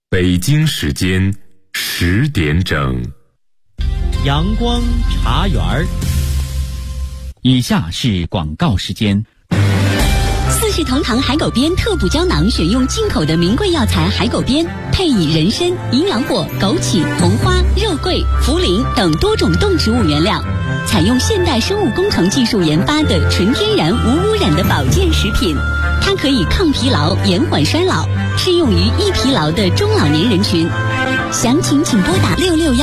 北京时间10点整， 阳光茶园儿。 以下是广告时间。 四世同堂海狗鞭特补胶囊选用进口的名贵药材海狗鞭，配以人参、营养果、枸杞、红花、肉桂、茯苓等多种动植物原料，采用现代生物工程技术研发的纯天然无污染的保健食品。它可以抗疲劳、延缓衰老，适用于易疲劳的中老年人群。详情请拨打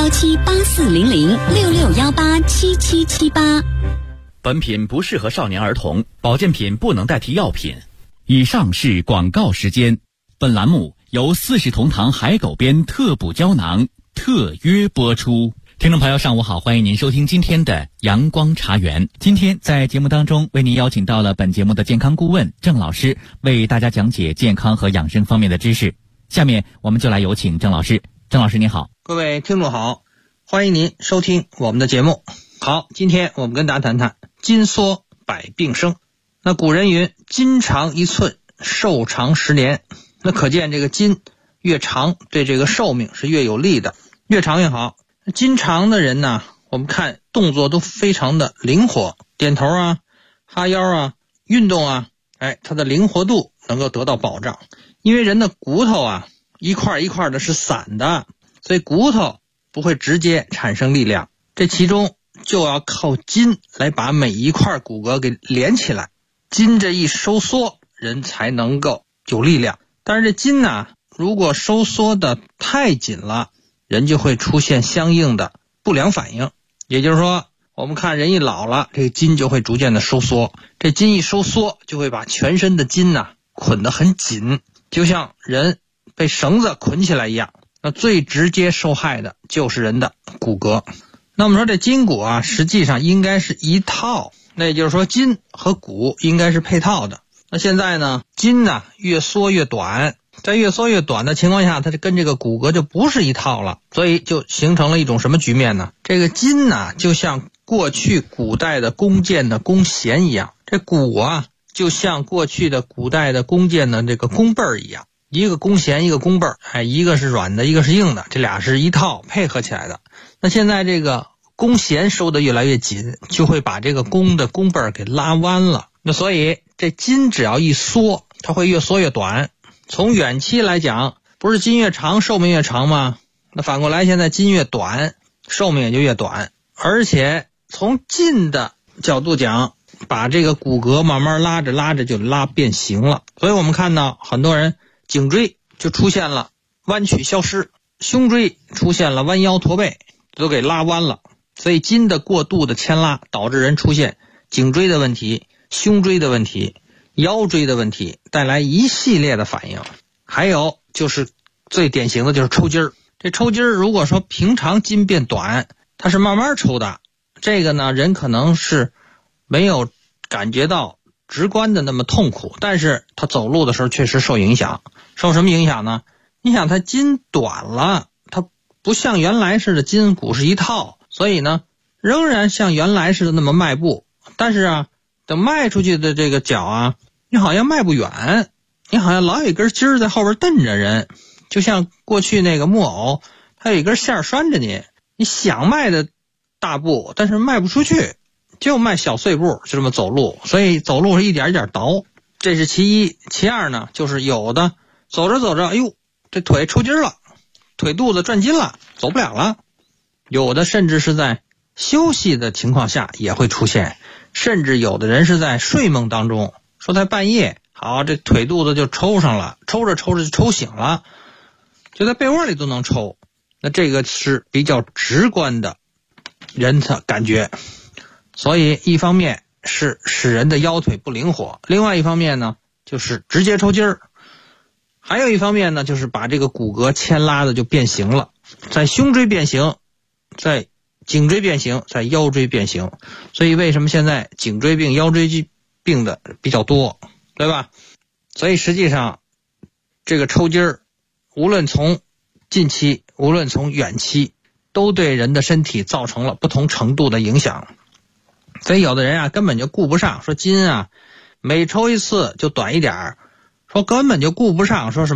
6617840066187778。 本品不适合少年儿童，保健品不能代替药品。以上是广告时间。本栏目由四世同堂海狗鞭特补胶囊特约播出。听众朋友上午好，欢迎您收听今天的阳光茶园。今天在节目当中为您邀请到了本节目的健康顾问郑老师，为大家讲解健康和养生方面的知识。下面我们就来有请郑老师。郑老师您好。 各位听众好，欢迎您收听我们的节目。好，今天我们跟大家谈谈筋缩百病生。那古人云，筋长1寸，寿长10年。那可见这个筋越长，对这个寿命是越有利的，越长越好。筋长的人呢，我们看动作都非常的灵活，点头啊、哈腰啊、运动啊，它的灵活度能够得到保障。因为人的骨头啊，一块一块的是散的，所以骨头不会直接产生力量，这其中就要靠筋来把每一块骨骼给连起来。筋这一收缩，人才能够有力量。但是这筋呢，如果收缩的太紧了，人就会出现相应的不良反应。也就是说，我们看人一老了，这个筋就会逐渐的收缩。这筋一收缩，就会把全身的筋呢捆得很紧，就像人被绳子捆起来一样。那最直接受害的就是人的骨骼。那我们说这筋骨啊，实际上应该是一套，那也就是说筋和骨应该是配套的。那现在呢，筋呢越缩越短，在越缩越短的情况下，它就跟这个骨骼就不是一套了，所以就形成了一种什么局面呢？这个筋呢就像过去古代的弓箭的弓弦一样，这骨啊就像过去的古代的弓箭的这个弓背儿一样，一个弓弦一个弓背儿，一个是软的一个是硬的，这俩是一套配合起来的。那现在这个弓弦收得越来越紧，就会把这个弓的弓背儿给拉弯了。那所以这筋只要一缩，它会越缩越短。从远期来讲，不是筋越长寿命越长吗？那反过来现在筋越短，寿命也就越短。而且从近的角度讲，把这个骨骼慢慢拉着拉着就拉变形了。所以我们看到很多人颈椎就出现了弯曲消失，胸椎出现了弯腰驼背，都给拉弯了。所以筋的过度的牵拉导致人出现颈椎的问题、胸椎的问题、腰椎的问题，带来一系列的反应。还有就是最典型的就是抽筋儿。这抽筋儿如果说平常筋变短，它是慢慢抽的，这个呢人可能是没有感觉到直观的那么痛苦，但是他走路的时候确实受影响。受什么影响呢？你想他筋短了，它不像原来似的筋骨是一套，所以呢仍然像原来似的那么迈步，但是啊等迈出去的这个脚啊，你好像迈不远，你好像老有一根筋在后边蹬着人，就像过去那个木偶，它有一根线拴着你，你想迈的大步，但是迈不出去，就迈小碎步，就这么走路。所以走路是一点一点倒，这是其一。其二呢，就是有的走着走着，哎呦，这腿抽筋了，腿肚子转筋了，走不了了。有的甚至是在休息的情况下也会出现，甚至有的人是在睡梦当中，说在半夜，好，这腿肚子就抽上了，抽着抽着就抽醒了，就在被窝里都能抽。那这个是比较直观的人的感觉。所以一方面是使人的腰腿不灵活，另外一方面呢就是直接抽筋儿，还有一方面呢就是把这个骨骼牵拉的就变形了，在胸椎变形，在颈椎变形，在腰椎变形。所以为什么现在颈椎病、腰椎病的比较多，对吧？所以实际上这个抽筋儿，无论从近期无论从远期，都对人的身体造成了不同程度的影响。所以有的人啊根本就顾不上，说筋啊每抽一次就短一点，说根本就顾不上说什么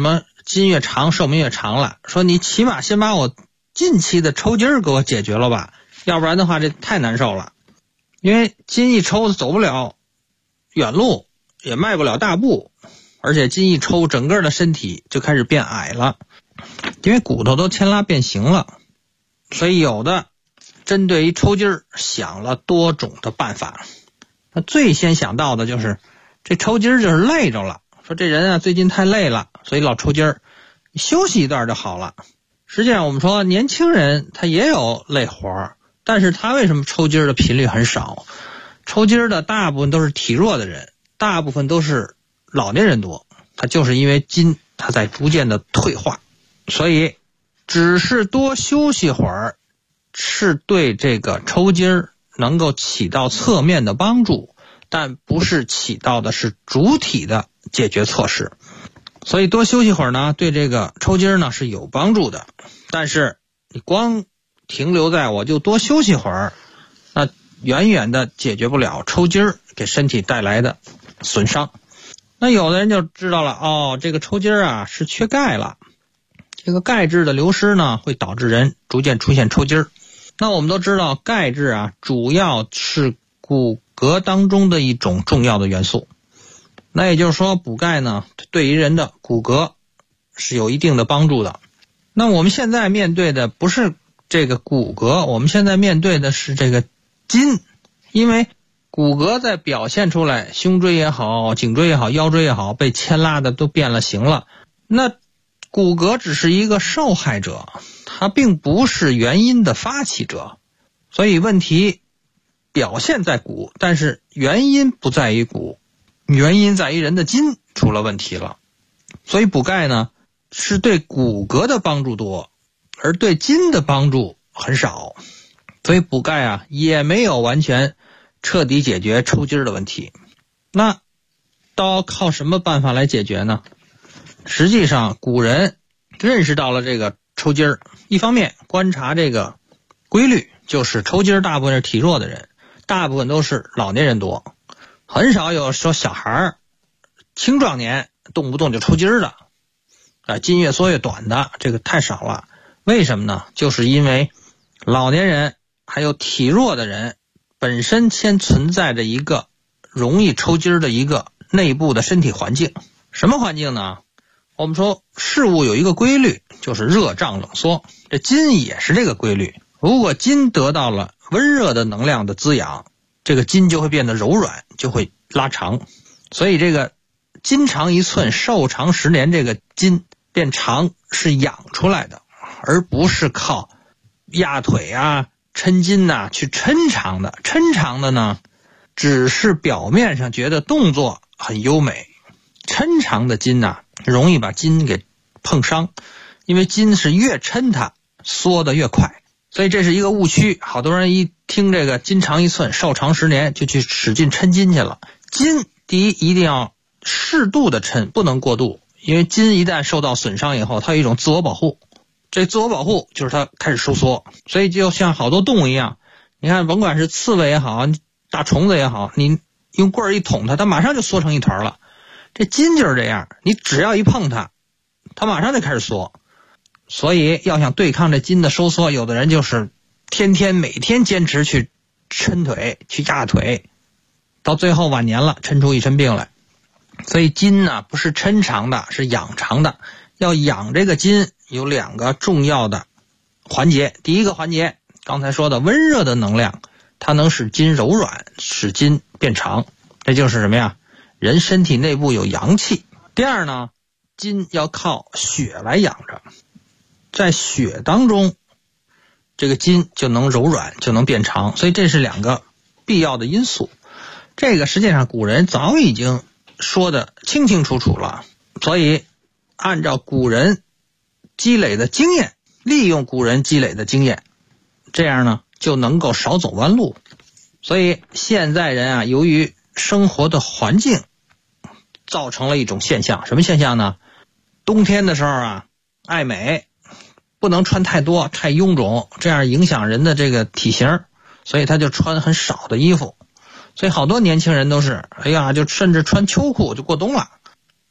筋越长寿命越长了，说你起码先把我近期的抽筋给我解决了吧，要不然的话这太难受了。因为筋一抽走不了远路，也迈不了大步，而且筋一抽整个的身体就开始变矮了，因为骨头都牵拉变形了。所以有的针对于抽筋想了多种的办法。那最先想到的就是这抽筋就是累着了，说这人啊最近太累了，所以老抽筋，休息一段就好了。实际上我们说年轻人他也有累活，但是他为什么抽筋的频率很少？抽筋的大部分都是体弱的人，大部分都是老年人多，他就是因为筋他在逐渐的退化。所以只是多休息会儿是对这个抽筋能够起到侧面的帮助，但不是起到的是主体的解决措施。所以多休息会儿呢，对这个抽筋呢是有帮助的。但是你光停留在我就多休息会儿，那远远的解决不了抽筋给身体带来的损伤。那有的人就知道了，这个抽筋啊是缺钙了，这个钙质的流失呢会导致人逐渐出现抽筋。那我们都知道钙质啊主要是骨骼当中的一种重要的元素，那也就是说补钙呢对于人的骨骼是有一定的帮助的。那我们现在面对的不是这个骨骼，我们现在面对的是这个筋。因为骨骼在表现出来，胸椎也好，颈椎也好，腰椎也好，被牵拉的都变了形了，那骨骼只是一个受害者，它并不是原因的发起者。所以问题表现在骨，但是原因不在于骨，原因在于人的筋出了问题了。所以补钙呢是对骨骼的帮助多，而对筋的帮助很少。所以补钙啊也没有完全彻底解决抽筋的问题。那都靠什么办法来解决呢？实际上古人认识到了这个抽筋，一方面观察这个规律，就是抽筋大部分是体弱的人，大部分都是老年人多，很少有说小孩青壮年动不动就抽筋的，筋越缩越短的，这个太少了。为什么呢？就是因为老年人还有体弱的人本身先存在着一个容易抽筋的一个内部的身体环境。什么环境呢？我们说事物有一个规律，就是热胀冷缩，这筋也是这个规律。如果筋得到了温热的能量的滋养，这个筋就会变得柔软，就会拉长。所以这个筋长1寸寿长10年，这个筋变长是养出来的，而不是靠压腿啊抻筋啊去抻长的。抻长的呢只是表面上觉得动作很优美，抻长的筋啊容易把筋给碰伤，因为筋是越抻它缩得越快。所以这是一个误区，好多人一听这个筋长1寸寿长10年就去使劲抻筋去了。筋第一一定要适度的抻，不能过度，因为筋一旦受到损伤以后，它有一种自我保护，这自我保护就是它开始收缩。所以就像好多动物一样，你看甭管是刺猬也好，大虫子也好，你用棍儿一捅它，它马上就缩成一团了。这筋就是这样，你只要一碰它，它马上就开始缩。所以要想对抗这筋的收缩，有的人就是每天坚持去抻腿去压腿，到最后晚年了抻出一身病来。所以筋呢不是抻长的，是养长的。要养这个筋有2个重要的环节。第一个环节刚才说的温热的能量，它能使筋柔软，使筋变长，这就是什么呀？人身体内部有阳气。第二呢，筋要靠血来养着，在血当中这个筋就能柔软，就能变长。所以这是2个必要的因素。这个实际上古人早已经说得清清楚楚了。所以按照古人积累的经验，利用古人积累的经验，这样呢就能够少走弯路。所以现在人啊，由于生活的环境造成了一种现象，什么现象呢？冬天的时候啊爱美，不能穿太多太臃肿，这样影响人的这个体型，所以他就穿很少的衣服。所以好多年轻人都是就甚至穿秋裤就过冬了。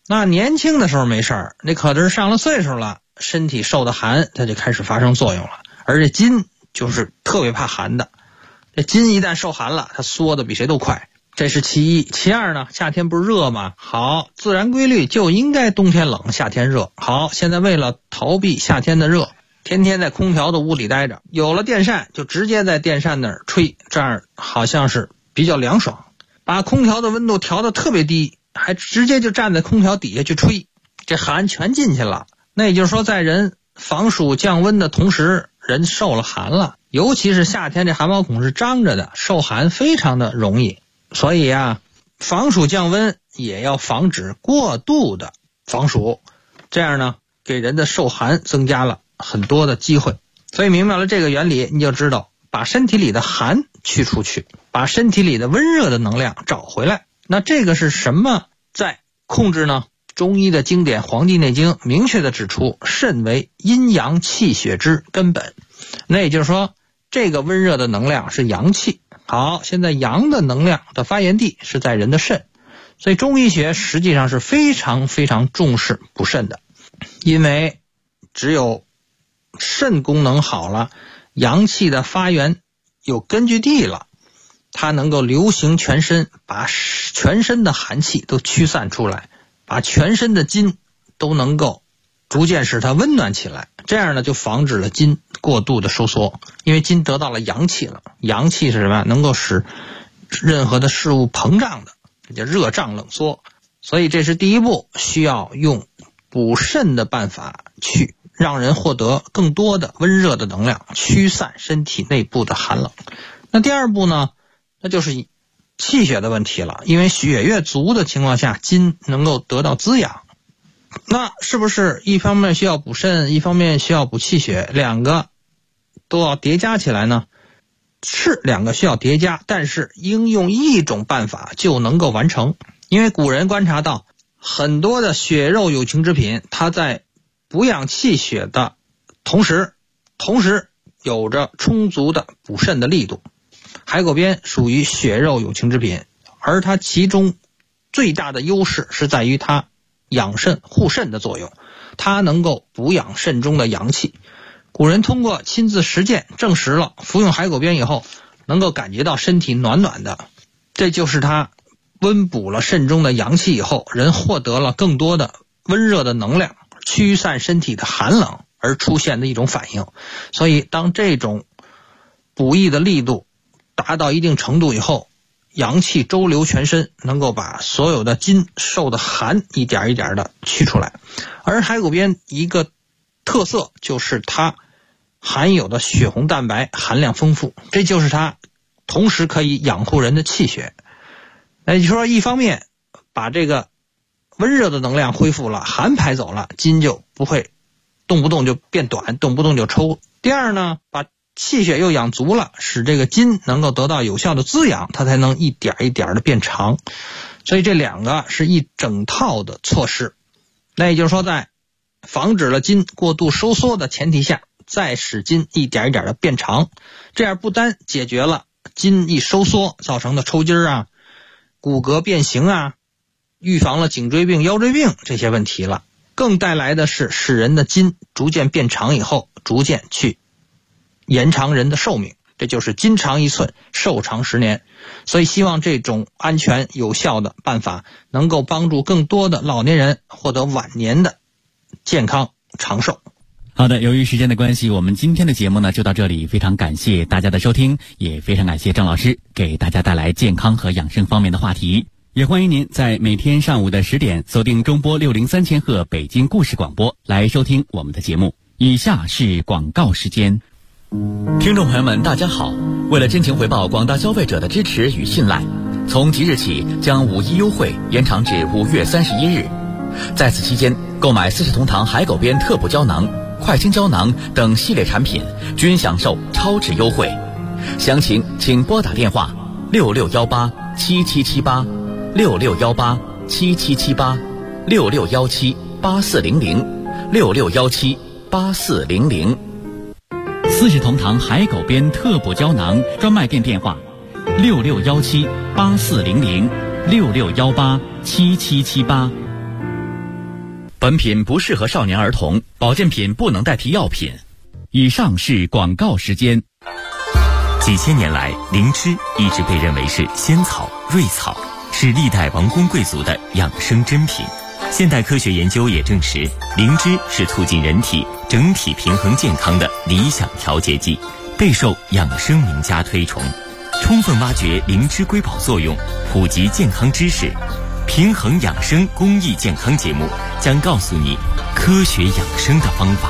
那年轻的时候没事儿，那可是上了岁数了，身体受的寒，它就开始发生作用了。而这筋就是特别怕寒的，这筋一旦受寒了，它缩的比谁都快，这是其一。其二呢，夏天不是热吗？好，自然规律就应该冬天冷，夏天热。好，现在为了逃避夏天的热，天天在空调的屋里待着，有了电扇就直接在电扇那儿吹，这样好像是比较凉爽。把空调的温度调得特别低，还直接就站在空调底下去吹，这寒全进去了。那也就是说，在人防暑降温的同时，人受了寒了。尤其是夏天，这汗毛孔是张着的，受寒非常的容易。所以啊，防暑降温也要防止过度的防暑，这样呢，给人的受寒增加了很多的机会。所以明白了这个原理，你就知道把身体里的寒去出去，把身体里的温热的能量找回来。那这个是什么在控制呢？中医的经典《黄帝内经》明确的指出，肾为阴阳气血之根本。那也就是说，这个温热的能量是阳气。好，现在阳的能量的发源地是在人的肾，所以中医学实际上是非常非常重视补肾的，因为只有肾功能好了，阳气的发源有根据地了，它能够流行全身，把全身的寒气都驱散出来，把全身的筋都能够逐渐使它温暖起来，这样呢就防止了筋过度的收缩，因为筋得到了阳气了。阳气是什么？能够使任何的事物膨胀的，这叫热胀冷缩。所以这是第一步，需要用补肾的办法去让人获得更多的温热的能量，驱散身体内部的寒冷。那第二步呢，那就是气血的问题了，因为血越足的情况下，筋能够得到滋养。那是不是一方面需要补肾，一方面需要补气血，两个都要叠加起来呢？是两个需要叠加，但是应用一种办法就能够完成。因为古人观察到很多的血肉有情之品，它在补养气血的同时有着充足的补肾的力度。海狗鞭属于血肉有情之品，而它其中最大的优势是在于它养肾护肾的作用，它能够补养肾中的阳气。古人通过亲自实践证实了，服用海狗鞭以后能够感觉到身体暖暖的，这就是它温补了肾中的阳气以后，人获得了更多的温热的能量，驱散身体的寒冷而出现的一种反应。所以当这种补益的力度达到一定程度以后，阳气周流全身，能够把所有的筋受的寒一点一点的去出来。而海狗鞭一个特色就是它含有的血红蛋白含量丰富，这就是它同时可以养护人的气血。也就是说，一方面把这个温热的能量恢复了，寒排走了，筋就不会动不动就变短，动不动就抽。第二呢，把气血又养足了，使这个筋能够得到有效的滋养，它才能一点一点的变长。所以这两个是一整套的措施。那也就是说，在防止了筋过度收缩的前提下，再使筋一点一点的变长，这样不单解决了筋一收缩造成的抽筋啊、骨骼变形啊，预防了颈椎病、腰椎病这些问题了，更带来的是使人的筋逐渐变长以后，逐渐去延长人的寿命，这就是筋长1寸，寿长10年。所以希望这种安全有效的办法能够帮助更多的老年人获得晚年的健康长寿。 好的，由于时间的关系，我们今天的节目呢就到这里，非常感谢大家的收听，也非常感谢郑老师给大家带来健康和养生方面的话题。也欢迎您在每天上午的10点锁定中波603千赫北京故事广播来收听我们的节目。以下是广告时间。听众朋友们大家好，为了真情回报广大消费者的支持与信赖，从即日起将5·1优惠延长至5月31日。在此期间，购买40同堂海狗鞭特补胶囊、快清胶囊等系列产品均享受超值优惠。详情请拨打电话66187778、66187778、66178400、66178400。40同堂海狗鞭特补胶囊专卖店电话66178400、66187778。 本品不适合少年儿童，保健品不能代替药品。以上是广告时间。 几千年来，灵芝一直被认为是仙草、瑞草，是历代王公贵族的养生珍品。现代科学研究也证实，灵芝是促进人体整体平衡健康的理想调节剂，备受养生名家推崇。充分挖掘灵芝瑰宝作用，普及健康知识，平衡养生公益健康节目将告诉你科学养生的方法。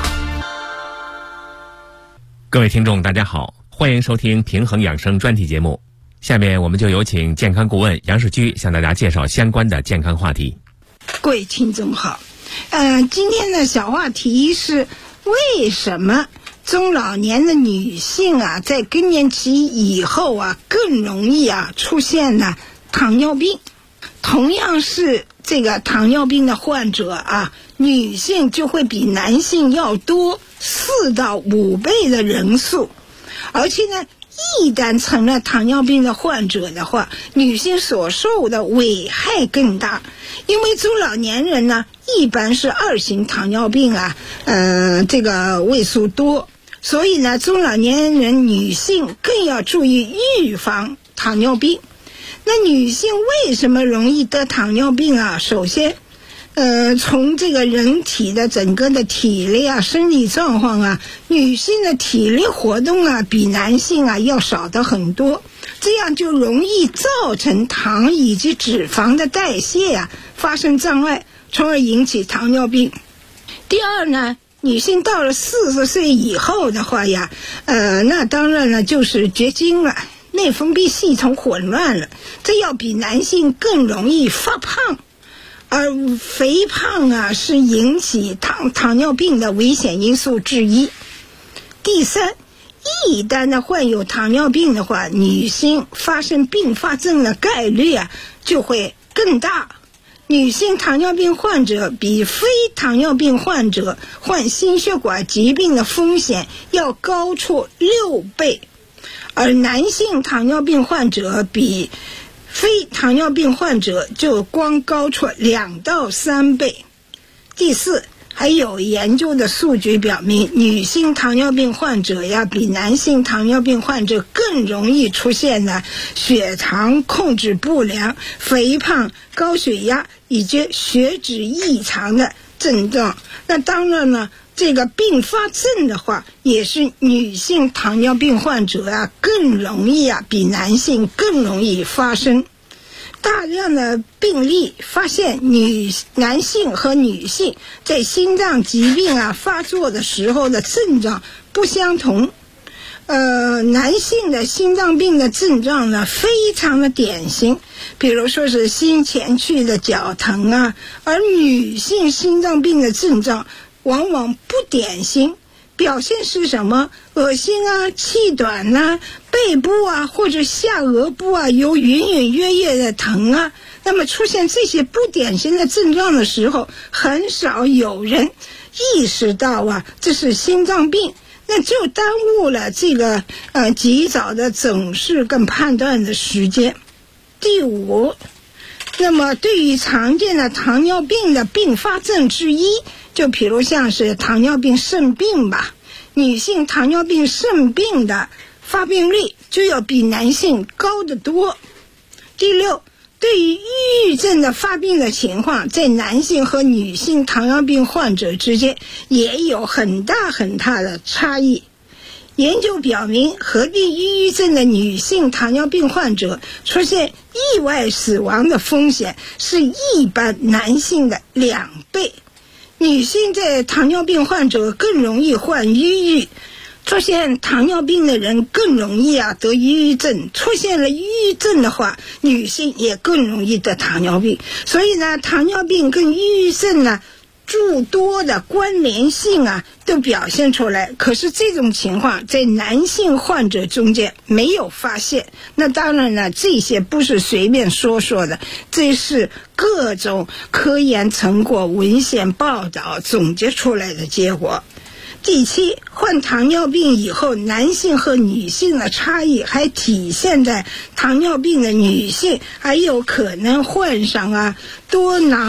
各位听众大家好，欢迎收听平衡养生专题节目。下面我们就有请健康顾问杨世居向大家介绍相关的健康话题。 各位听众好，今天的小话题是为什么中老年的女性啊，在更年期以后啊，更容易出现糖尿病。同样是这个糖尿病的患者啊，女性就会比男性要多4到5倍的人数，而且呢，一旦成了糖尿病的患者的话，女性所受的危害更大。因为中老年人呢，一般是2型糖尿病这个位数多，所以呢，中老年人女性更要注意预防糖尿病。那女性为什么容易得糖尿病啊？首先从这个人体的整个的体力生理状况女性的体力活动比男性要少得很多，这样就容易造成糖以及脂肪的代谢发生障碍，从而引起糖尿病。第二呢，女性到了40岁以后的话那当然了，就是绝经了，内分泌系统混乱了，这要比男性更容易发胖。而肥胖是引起糖尿病的危险因素之一。第三，一旦患有糖尿病的话，女性发生并发症的概率就会更大。女性糖尿病患者比非糖尿病患者患心血管疾病的风险要高出6倍，而男性糖尿病患者比非糖尿病患者就光高出2到3倍。第四，还有研究的数据表明，女性糖尿病患者比男性糖尿病患者更容易出现血糖控制不良、肥胖、高血压以及血脂异常的症状。那当然呢，这个并发症的话，也是女性糖尿病患者更容易比男性更容易发生。大量的病例发现，男性和女性在心脏疾病发作的时候的症状不相同。男性的心脏病的症状呢，非常的典型，比如说是心前区的绞疼而女性心脏病的症状往往不典型，表现是什么？恶心气短背部或者下颌部有隐隐约约的疼那么出现这些不典型的症状的时候，很少有人意识到这是心脏病，那就耽误了这个及早的诊视跟判断的时间。第五，那么对于常见的糖尿病的并发症之一，就比如像是糖尿病肾病吧，女性糖尿病肾病的发病率就要比男性高得多。第六，对于抑郁症的发病的情况，在男性和女性糖尿病患者之间也有很大很大的差异。研究表明，合并抑郁症的女性糖尿病患者出现意外死亡的风险是一般男性的2倍。女性在糖尿病患者更容易患抑郁，出现糖尿病的人更容易得抑郁症，出现了抑郁症的话，女性也更容易得糖尿病。所以呢，糖尿病跟抑郁症诸多的关联性都表现出来，可是这种情况在男性患者中间没有发现。那当然了，这些不是随便说说的，这是各种科研成果、文献报道总结出来的结果。第七，患糖尿病以后，男性和女性的差异还体现在糖尿病的女性还有可能患上多囊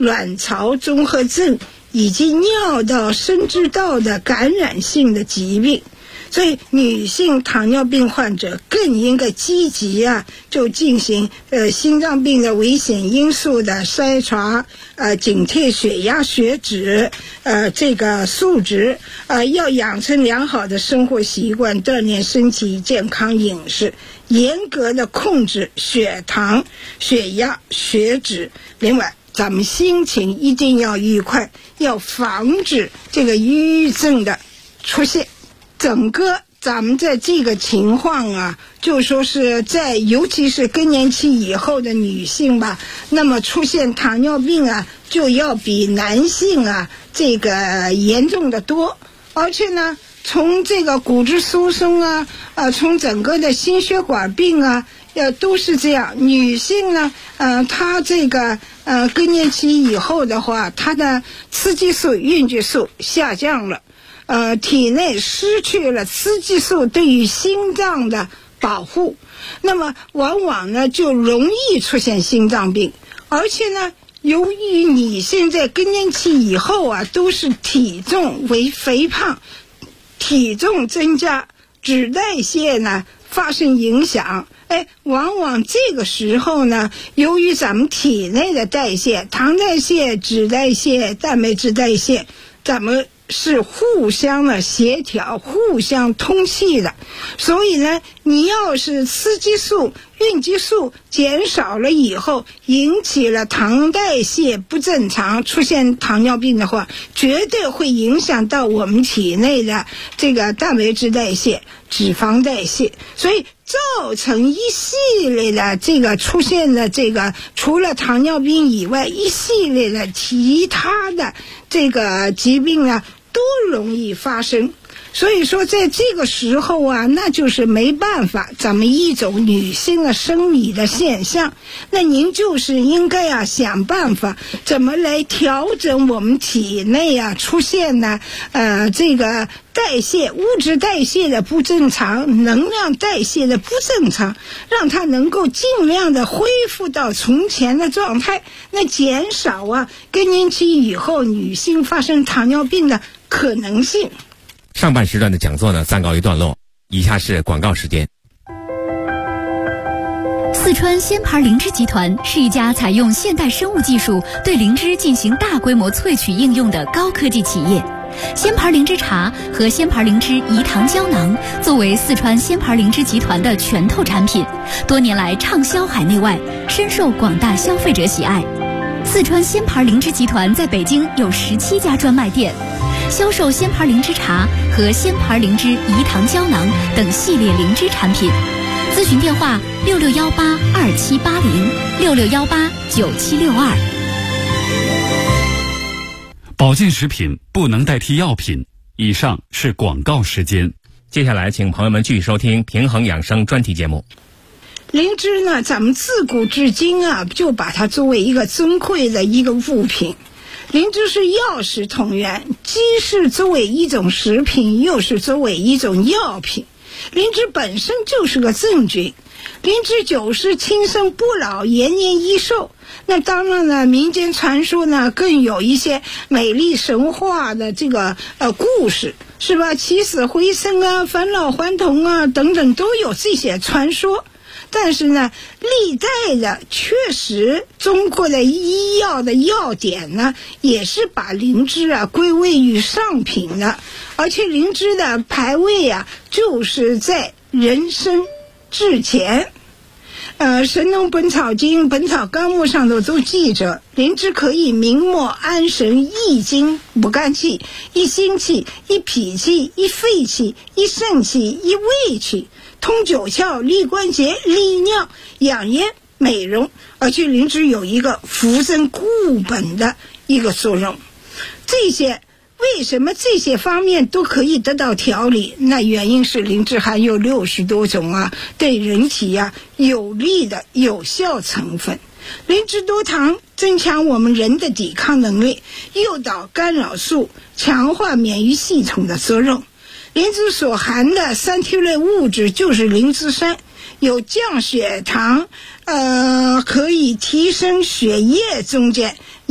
卵巢综合症以及尿道、生殖道的感染性的疾病。所以女性糖尿病患者更应该积极就进行心脏病的危险因素的筛查，警惕血压、血脂，这个数值，要养成良好的生活习惯，锻炼身体健康饮食，严格的控制血糖、血压、血脂。另外，咱们心情一定要愉快，要防止这个抑郁症的出现。整个咱们在这个情况就说是在尤其是更年期以后的女性吧，那么出现糖尿病就要比男性这个严重的多。而且呢，从这个骨质疏松从整个的心血管病都是这样。女性呢她这个更年期以后的话，她的雌激素、孕激素下降了，体内失去了雌激素对于心脏的保护，那么往往呢就容易出现心脏病。而且呢，由于你现在更年期以后都是体重为肥胖，体重增加，脂代谢呢发生影响，往往这个时候呢，由于咱们体内的代谢，糖代谢、脂代谢、蛋白质代谢，咱们是互相的协调、互相通气的。所以呢，你要是雌激素、孕激素减少了以后，引起了糖代谢不正常，出现糖尿病的话，绝对会影响到我们体内的这个蛋白质代谢、脂肪代谢，所以造成一系列的这个出现的这个除了糖尿病以外，一系列的其他的这个疾病呢都容易发生。所以说在这个时候那就是没办法，咱们一种女性的生理的现象，那您就是应该想办法怎么来调整我们体内出现的这个代谢、物质代谢的不正常，能量代谢的不正常，让它能够尽量的恢复到从前的状态，那减少更年期以后女性发生糖尿病的可能性。 上半时段的讲座呢暂告一段落，以下是广告时间。 四川仙牌灵芝集团是一家采用现代生物技术对灵芝进行大规模萃取应用的高科技企业。仙牌灵芝茶和仙牌灵芝饴糖胶囊作为四川仙牌灵芝集团的拳头产品，多年来畅销海内外，深受广大消费者喜爱。四川仙牌灵芝集团在北京有17家专卖店，销售仙牌灵芝茶和仙牌灵芝饴糖胶囊等系列灵芝产品。咨询电话66182780，66189762。 保健食品不能代替药品。以上是广告时间。 接下来请朋友们继续收听平衡养生专题节目。 灵芝呢，咱们自古至今就把它作为一个珍贵的一个物品。灵芝是药食同源，既是作为一种食品，又是作为一种药品。灵芝本身就是个真菌，灵芝酒是轻生不老，延年益寿。那当然呢，民间传说呢更有一些美丽神话的这个故事，是吧？起死回生返老还童等等，都有这些传说。但是呢，历代的确实中国的医药的药典呢，也是把灵芝归位于上品的，而且灵芝的排位就是在人参之前。神农本草经、本草纲目上头都记着，灵芝可以明目安神、益精补肝气、益心气、益脾气、益肺气、益肾气、益胃气，通九窍、利关节、利尿、养颜、美容，而且灵芝有一个扶正固本的一个作用。为什么这些方面都可以得到调理？那原因是灵芝含有60多种对人体有利的有效成分。灵芝多糖增强我们人的抵抗能力，诱导干扰素，强化免疫系统的作用。灵芝所含的三萜类物质就是灵芝酸，有降血糖，可以提升血液中间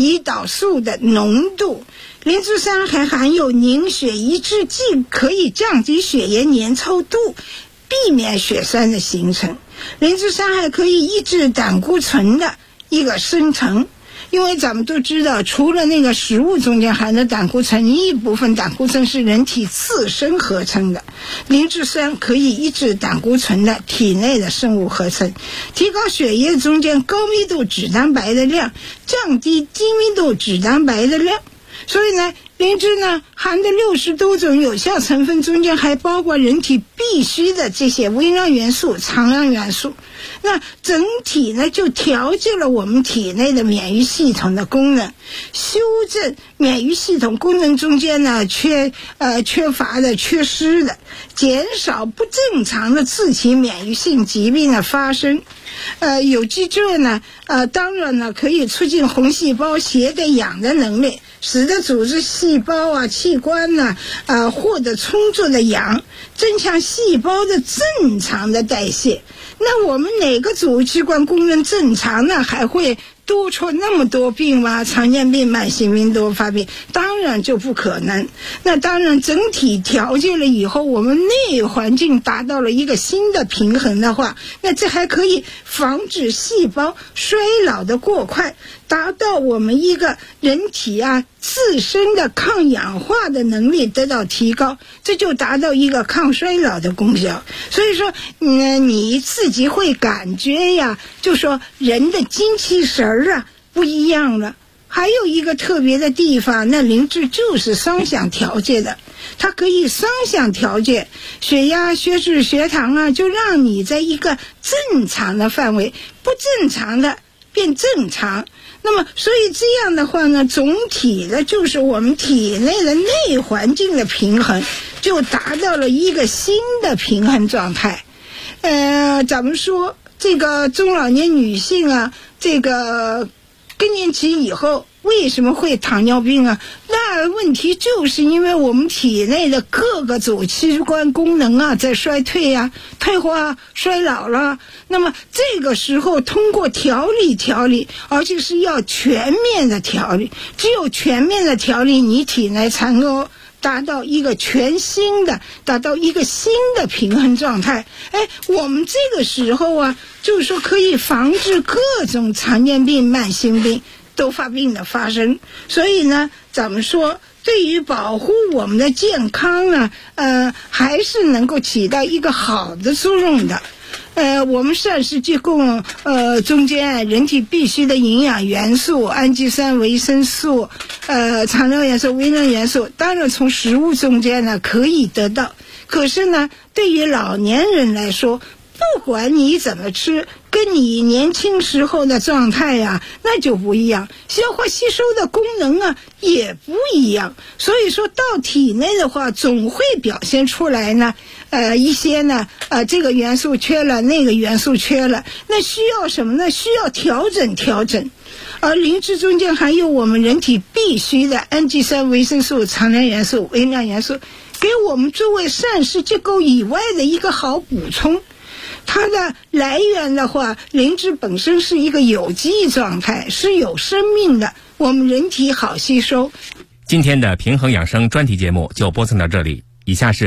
胰岛素的浓度。灵芝酸还含有凝血抑制剂，可以降低血液粘稠度，避免血栓的形成。灵芝酸还可以抑制胆固醇的一个生成，因为咱们都知道，除了那个食物中间含的胆固醇，一部分胆固醇是人体自身合成的，灵芝酸可以抑制胆固醇的体内的生物合成，提高血液中间高密度脂蛋白的量，降低低密度脂蛋白的量。所以呢，灵芝呢含的60多种有效成分中间还包括人体必需的这些微量元素、常量元素，那整体呢就调节了我们体内的免疫系统的功能，修正免疫系统功能中间呢缺乏的、缺失的，减少不正常的自体免疫性疾病的发生。有机质呢当然呢可以促进红细胞携带氧的能力，使得组织细胞啊、器官呢获得充足的氧，增强细胞的正常的代谢。那我们哪个组织器官功能正常呢，还会多出那么多病吗？常见病、慢性病、多发病，当然就不可能。那当然整体调节了以后，我们内环境达到了一个新的平衡的话，那这还可以防止细胞衰老的过快，达到我们一个人体自身的抗氧化的能力得到提高，这就达到一个抗衰老的功效。所以说你自己会感觉呀，就说人的精气神不一样了。还有一个特别的地方，那灵芝就是双向调节的，它可以双向调节血压、血脂、血糖就让你在一个正常的范围，不正常的变正常。那么所以这样的话呢，总体的就是我们体内的内环境的平衡就达到了一个新的平衡状态。咱们说这个中老年女性这个更年期以后为什么会糖尿病那问题就是因为我们体内的各个组器官功能在衰退退化、衰老了。那么这个时候通过调理，而且是要全面的调理，只有全面的调理，你体内才能够达到一个全新的、达到一个新的平衡状态。我们这个时候就是说可以防治各种常见病、慢性病、多发病的发生。所以呢，咱们说对于保护我们的健康还是能够起到一个好的作用的。我们膳食结构中间人体必需的营养元素、氨基酸、维生素、常量元素、微量元素，当然从食物中间呢可以得到。可是呢，对于老年人来说，不管你怎么吃，跟你年轻时候的状态那就不一样，消化吸收的功能也不一样。所以说到体内的话，总会表现出来呢一些呢这个元素缺了，那个元素缺了，那需要什么呢？需要调整。而灵芝中间还有我们人体必需的氨基酸、维生素、常量元素、微量元素，给我们作为膳食结构以外的一个好补充。它的来源的话，灵芝本身是一个有机状态，是有生命的，我们人体好吸收。 今天的平衡养生专题节目就播送到这里，以下是